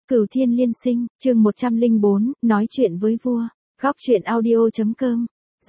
Cửu Thiên Liên Sinh, chương 104, nói chuyện với vua. Góc truyện audio.com.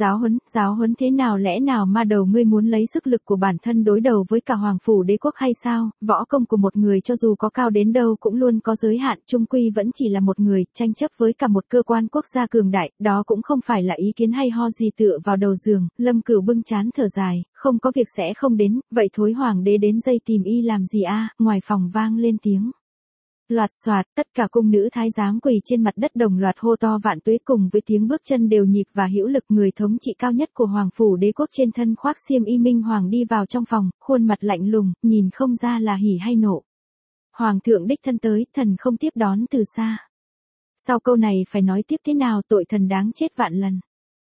Giáo huấn thế nào, lẽ nào ma đầu ngươi muốn lấy sức lực của bản thân đối đầu với cả hoàng phủ đế quốc hay sao? Võ công của một người cho dù có cao đến đâu cũng luôn có giới hạn, chung quy vẫn chỉ là một người, tranh chấp với cả một cơ quan quốc gia cường đại, đó cũng không phải là ý kiến hay ho gì. Tựa vào đầu giường, Lâm Cửu bưng trán thở dài, không có việc sẽ không đến, vậy thối hoàng đế đến dây tìm y làm gì a? Ngoài phòng vang lên tiếng loạt xoạt, tất cả cung nữ thái giám quỳ trên mặt đất đồng loạt hô to vạn tuế, cùng với tiếng bước chân đều nhịp và hữu lực. Người thống trị cao nhất của hoàng phủ đế quốc trên thân khoác xiêm y minh hoàng đi vào trong phòng, khuôn mặt lạnh lùng, nhìn không ra là hỉ hay nộ. Hoàng thượng đích thân tới, thần không tiếp đón từ xa. Sau câu này phải nói tiếp thế nào, tội thần đáng chết vạn lần.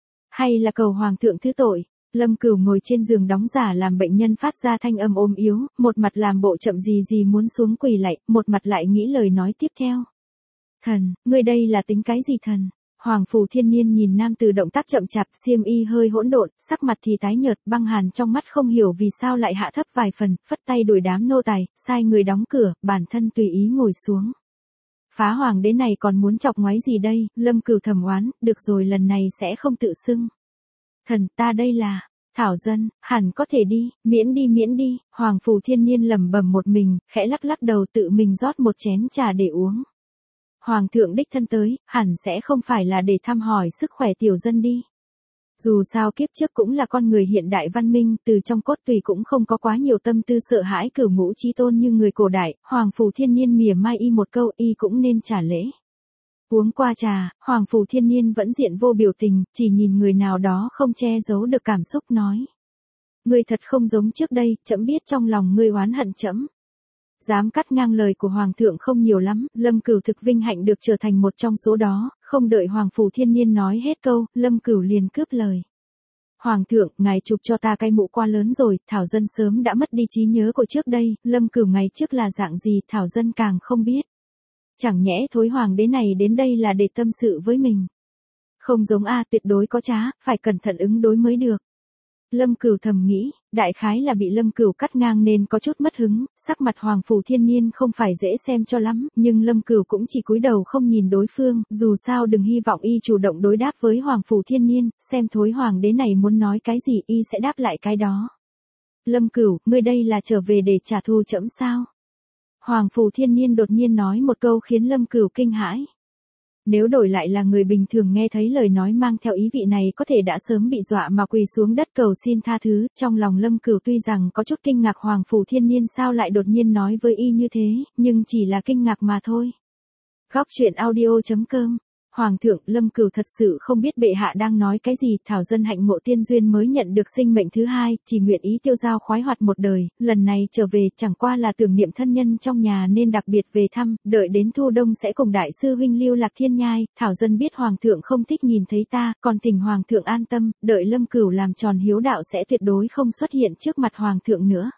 Hay là cầu hoàng thượng thứ tội. Lâm Cửu ngồi trên giường đóng giả làm bệnh nhân, phát ra thanh âm ốm yếu, một mặt làm bộ chậm gì muốn xuống quỳ lạy, một mặt lại nghĩ lời nói tiếp theo. Thần, ngươi đây là tính cái gì thần? Hoàng phủ Thiên Niên nhìn nam tử động tác chậm chạp, xiêm y hơi hỗn độn, sắc mặt thì tái nhợt, băng hàn trong mắt không hiểu vì sao lại hạ thấp vài phần, phất tay đuổi đám nô tài, sai người đóng cửa, bản thân tùy ý ngồi xuống. Phá hoàng đế này còn muốn chọc ngoáy gì đây? Lâm Cửu thầm oán, được rồi, lần này sẽ không tự xưng. Thần, ta đây là Thảo Dân, hẳn có thể đi, miễn đi. Hoàng phủ Thiên Niên lẩm bẩm một mình, khẽ lắc đầu, tự mình rót một chén trà để uống. Hoàng thượng đích thân tới, hẳn sẽ không phải là để thăm hỏi sức khỏe tiểu dân đi. Dù sao kiếp trước cũng là con người hiện đại văn minh, từ trong cốt tùy cũng không có quá nhiều tâm tư sợ hãi Cửu Ngũ Chí Tôn như người cổ đại. Hoàng phủ Thiên Niên mỉa mai y một câu, y cũng nên trả lễ. Uống qua trà, Hoàng phủ Thiên Niên vẫn diện vô biểu tình, chỉ nhìn người nào đó không che giấu được cảm xúc nói. Ngươi thật không giống trước đây, trẫm biết trong lòng ngươi oán hận trẫm. Dám cắt ngang lời của Hoàng thượng không nhiều lắm, Lâm Cửu thực vinh hạnh được trở thành một trong số đó, không đợi Hoàng phủ Thiên Niên nói hết câu, Lâm Cửu liền cướp lời. Hoàng thượng, ngài chụp cho ta cái mũ quá lớn rồi, Thảo Dân sớm đã mất đi trí nhớ của trước đây, Lâm Cửu ngày trước là dạng gì Thảo Dân càng không biết. Chẳng nhẽ thối hoàng đế này đến đây là để tâm sự với mình. Không giống a, tuyệt đối có trá, phải cẩn thận ứng đối mới được. Lâm Cửu thầm nghĩ, đại khái là bị Lâm Cửu cắt ngang nên có chút mất hứng, sắc mặt Hoàng phủ Thiên Niên không phải dễ xem cho lắm, nhưng Lâm Cửu cũng chỉ cúi đầu không nhìn đối phương, dù sao đừng hy vọng y chủ động đối đáp với Hoàng phủ Thiên Niên, xem thối hoàng đế này muốn nói cái gì y sẽ đáp lại cái đó. Lâm Cửu, ngươi đây là trở về để trả thù trẫm sao? Hoàng phủ Thiên Niên đột nhiên nói một câu khiến Lâm Cửu kinh hãi. Nếu đổi lại là người bình thường nghe thấy lời nói mang theo ý vị này có thể đã sớm bị dọa mà quỳ xuống đất cầu xin tha thứ, trong lòng Lâm Cửu tuy rằng có chút kinh ngạc Hoàng phủ Thiên Niên sao lại đột nhiên nói với y như thế, nhưng chỉ là kinh ngạc mà thôi. Góc truyện audio.com. Hoàng thượng, Lâm Cửu thật sự không biết bệ hạ đang nói cái gì, Thảo Dân hạnh ngộ tiên duyên mới nhận được sinh mệnh thứ hai, chỉ nguyện ý tiêu dao khoái hoạt một đời, lần này trở về chẳng qua là tưởng niệm thân nhân trong nhà nên đặc biệt về thăm, đợi đến thu đông sẽ cùng đại sư huynh lưu lạc thiên nhai. Thảo Dân biết Hoàng thượng không thích nhìn thấy ta, còn thỉnh Hoàng thượng an tâm, đợi Lâm Cửu làm tròn hiếu đạo sẽ tuyệt đối không xuất hiện trước mặt Hoàng thượng nữa.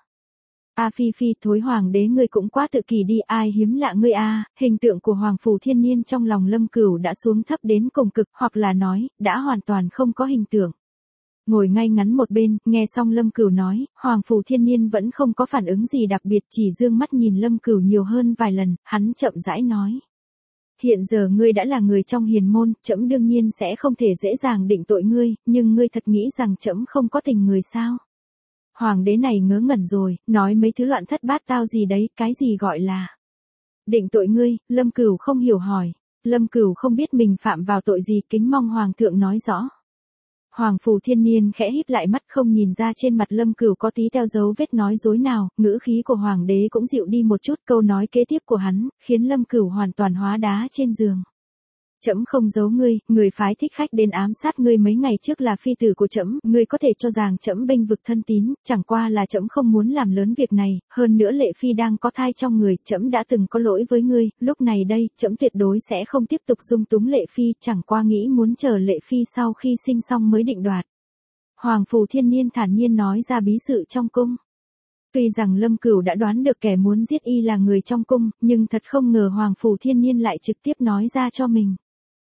A Phi, thối hoàng đế ngươi cũng quá tự kỷ đi, ai hiếm lạ ngươi a. Hình tượng của Hoàng phủ Thiên Niên trong lòng Lâm Cửu đã xuống thấp đến cùng cực, hoặc là nói, đã hoàn toàn không có hình tượng. Ngồi ngay ngắn một bên, nghe xong Lâm Cửu nói, Hoàng phủ Thiên Niên vẫn không có phản ứng gì đặc biệt, chỉ dương mắt nhìn Lâm Cửu nhiều hơn vài lần, hắn chậm rãi nói. Hiện giờ ngươi đã là người trong hiền môn, trẫm đương nhiên sẽ không thể dễ dàng định tội ngươi, nhưng ngươi thật nghĩ rằng trẫm không có tình người sao? Hoàng đế này ngớ ngẩn rồi, nói mấy thứ loạn thất bát tao gì đấy, cái gì gọi là định tội ngươi? Lâm Cửu không hiểu hỏi. Lâm Cửu không biết mình phạm vào tội gì, kính mong Hoàng thượng nói rõ. Hoàng phủ Thiên Niên khẽ híp lại mắt, không nhìn ra trên mặt Lâm Cửu có tí teo dấu vết nói dối nào, ngữ khí của Hoàng đế cũng dịu đi một chút, câu nói kế tiếp của hắn, khiến Lâm Cửu hoàn toàn hóa đá trên giường. Trẫm không giấu ngươi, người phái thích khách đến ám sát ngươi mấy ngày trước là phi tử của trẫm, ngươi có thể cho rằng trẫm bênh vực thân tín, chẳng qua là trẫm không muốn làm lớn việc này, hơn nữa Lệ Phi đang có thai trong người, trẫm đã từng có lỗi với ngươi, lúc này đây, trẫm tuyệt đối sẽ không tiếp tục dung túng Lệ Phi, chẳng qua nghĩ muốn chờ Lệ Phi sau khi sinh xong mới định đoạt. Hoàng phủ Thiên Niên thản nhiên nói ra bí sự trong cung. Tuy rằng Lâm Cửu đã đoán được kẻ muốn giết y là người trong cung, nhưng thật không ngờ Hoàng phủ Thiên Niên lại trực tiếp nói ra cho mình.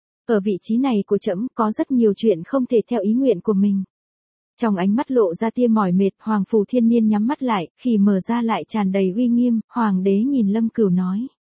Ở vị trí này của trẫm có rất nhiều chuyện không thể theo ý nguyện của mình. Trong ánh mắt lộ ra tia mỏi mệt, Hoàng phủ Thiên Niên nhắm mắt lại, khi mở ra lại tràn đầy uy nghiêm, Hoàng đế nhìn Lâm Cửu nói.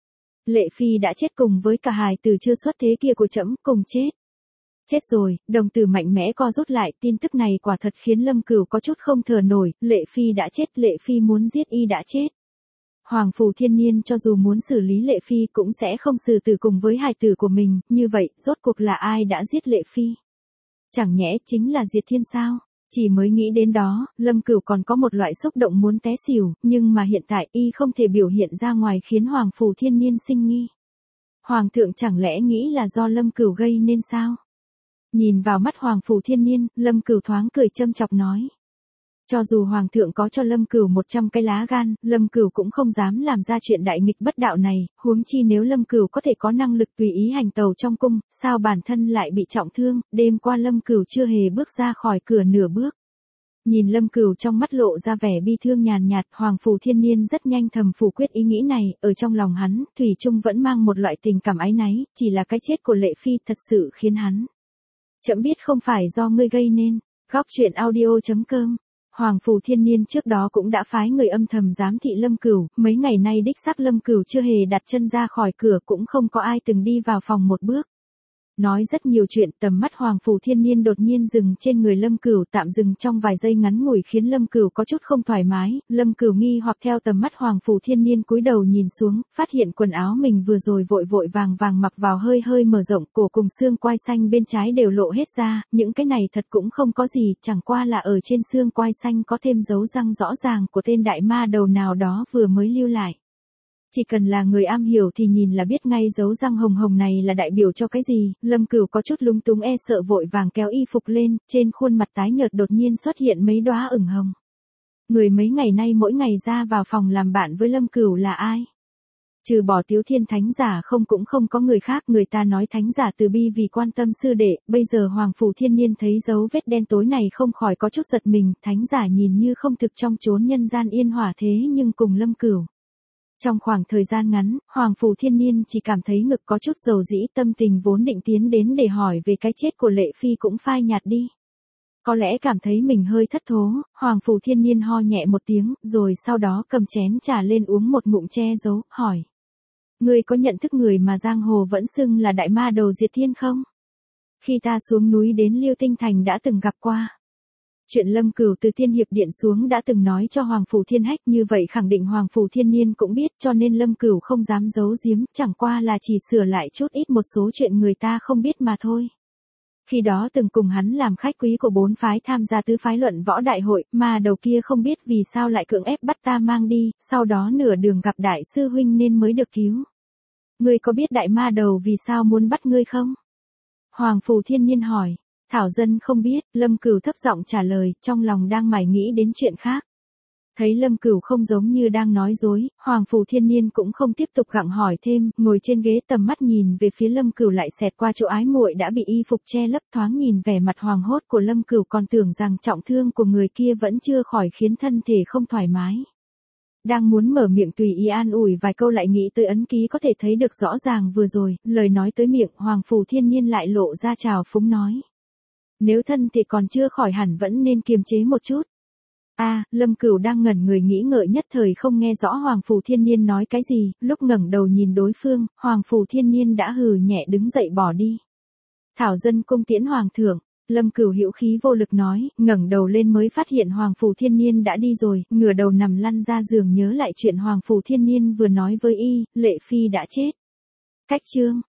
Lệ Phi đã chết cùng với cả hài tử chưa xuất thế kia của trẫm cùng chết. Chết rồi, đồng tử mạnh mẽ co rút lại, tin tức này quả thật khiến Lâm Cửu có chút không thở nổi, Lệ Phi đã chết, Lệ Phi muốn giết y đã chết. Hoàng Phủ Thiên Niên cho dù muốn xử lý Lệ Phi cũng sẽ không xử tử cùng với hài tử của mình, như vậy, rốt cuộc là ai đã giết Lệ Phi? Chẳng nhẽ chính là Diệt Thiên sao? Chỉ mới nghĩ đến đó, Lâm Cửu còn có một loại xúc động muốn té xỉu, nhưng mà hiện tại y không thể biểu hiện ra ngoài khiến Hoàng Phủ Thiên Niên sinh nghi. Hoàng thượng chẳng lẽ nghĩ là do Lâm Cửu gây nên sao? Nhìn vào mắt Hoàng Phủ Thiên Niên, Lâm Cửu thoáng cười châm chọc nói. Cho dù Hoàng thượng có cho Lâm Cửu 100 cái lá gan, Lâm Cửu cũng không dám làm ra chuyện đại nghịch bất đạo này, huống chi nếu Lâm Cửu có thể có năng lực tùy ý hành tẩu trong cung, sao bản thân lại bị trọng thương, đêm qua Lâm Cửu chưa hề bước ra khỏi cửa nửa bước. Nhìn Lâm Cửu trong mắt lộ ra vẻ bi thương nhàn nhạt, Hoàng Phủ Thiên Niên rất nhanh thầm phủ quyết ý nghĩ này, ở trong lòng hắn, thủy chung vẫn mang một loại tình cảm áy náy, chỉ là cái chết của Lệ Phi thật sự khiến hắn. Trẫm biết không phải do ngươi gây nên. Góc truyện audio.com. Hoàng Phủ Thiên Niên trước đó cũng đã phái người âm thầm giám thị Lâm Cửu, mấy ngày nay đích xác Lâm Cửu chưa hề đặt chân ra khỏi cửa, cũng không có ai từng đi vào phòng một bước. Nói rất nhiều chuyện, tầm mắt Hoàng Phủ Thiên Niên đột nhiên dừng trên người Lâm Cửu, tạm dừng trong vài giây ngắn ngủi khiến Lâm Cửu có chút không thoải mái, Lâm Cửu nghi hoặc theo tầm mắt Hoàng Phủ Thiên Niên cúi đầu nhìn xuống, phát hiện quần áo mình vừa rồi vội vội vàng vàng mặc vào hơi hơi mở rộng, cổ cùng xương quai xanh bên trái đều lộ hết ra, những cái này thật cũng không có gì, chẳng qua là ở trên xương quai xanh có thêm dấu răng rõ ràng của tên đại ma đầu nào đó vừa mới lưu lại. Chỉ cần là người am hiểu thì nhìn là biết ngay dấu răng hồng hồng này là đại biểu cho cái gì, Lâm Cửu có chút lúng túng e sợ vội vàng kéo y phục lên, trên khuôn mặt tái nhợt đột nhiên xuất hiện mấy đóa ửng hồng. Người mấy ngày nay mỗi ngày ra vào phòng làm bạn với Lâm Cửu là ai? Trừ bỏ Tiếu Thiên Thánh giả không cũng không có người khác, người ta nói Thánh giả từ bi vì quan tâm sư đệ, bây giờ Hoàng Phủ Thiên Niên thấy dấu vết đen tối này không khỏi có chút giật mình, Thánh giả nhìn như không thực trong chốn nhân gian yên hỏa thế nhưng cùng Lâm Cửu. Trong khoảng thời gian ngắn, Hoàng Phủ Thiên Niên chỉ cảm thấy ngực có chút dầu dĩ, tâm tình vốn định tiến đến để hỏi về cái chết của Lệ Phi cũng phai nhạt đi. Có lẽ cảm thấy mình hơi thất thố, Hoàng Phủ Thiên Niên ho nhẹ một tiếng, rồi sau đó cầm chén trà lên uống một ngụm che giấu, hỏi. Ngươi có nhận thức người mà giang hồ vẫn xưng là đại ma đầu Diệt Thiên không? Khi ta xuống núi đến Liêu Tinh Thành đã từng gặp qua. Chuyện Lâm Cửu từ Tiên Hiệp Điện xuống đã từng nói cho Hoàng Phủ Thiên Hách, như vậy khẳng định Hoàng Phủ Thiên Niên cũng biết, cho nên Lâm Cửu không dám giấu giếm, chẳng qua là chỉ sửa lại chút ít một số chuyện người ta không biết mà thôi. Khi đó từng cùng hắn làm khách quý của 4 phái tham gia tứ phái luận võ đại hội, mà đầu kia không biết vì sao lại cưỡng ép bắt ta mang đi, sau đó nửa đường gặp đại sư huynh nên mới được cứu. Ngươi có biết đại ma đầu vì sao muốn bắt ngươi không? Hoàng Phủ Thiên Niên hỏi. Thảo dân không biết, Lâm Cửu thấp giọng trả lời, trong lòng đang mải nghĩ đến chuyện khác. Thấy Lâm Cửu không giống như đang nói dối, Hoàng Phủ Thiên Niên cũng không tiếp tục gặng hỏi thêm, ngồi trên ghế tầm mắt nhìn về phía Lâm Cửu lại xẹt qua chỗ ái muội đã bị y phục che lấp, thoáng nhìn vẻ mặt hoàng hốt của Lâm Cửu còn tưởng rằng trọng thương của người kia vẫn chưa khỏi khiến thân thể không thoải mái. Đang muốn mở miệng tùy ý an ủi vài câu lại nghĩ tới ấn ký có thể thấy được rõ ràng vừa rồi, lời nói tới miệng Hoàng Phủ Thiên Niên lại lộ ra trào phúng nói. Nếu thân thì còn chưa khỏi hẳn vẫn nên kiềm chế một chút. Lâm Cửu đang ngẩn người nghĩ ngợi nhất thời không nghe rõ Hoàng Phủ Thiên Niên nói cái gì, lúc ngẩng đầu nhìn đối phương, Hoàng Phủ Thiên Niên đã hừ nhẹ đứng dậy bỏ đi. Thảo dân cung tiễn Hoàng thượng, Lâm Cửu hữu khí vô lực nói, ngẩng đầu lên mới phát hiện Hoàng Phủ Thiên Niên đã đi rồi, ngửa đầu nằm lăn ra giường nhớ lại chuyện Hoàng Phủ Thiên Niên vừa nói với y, Lệ Phi đã chết. Cách chương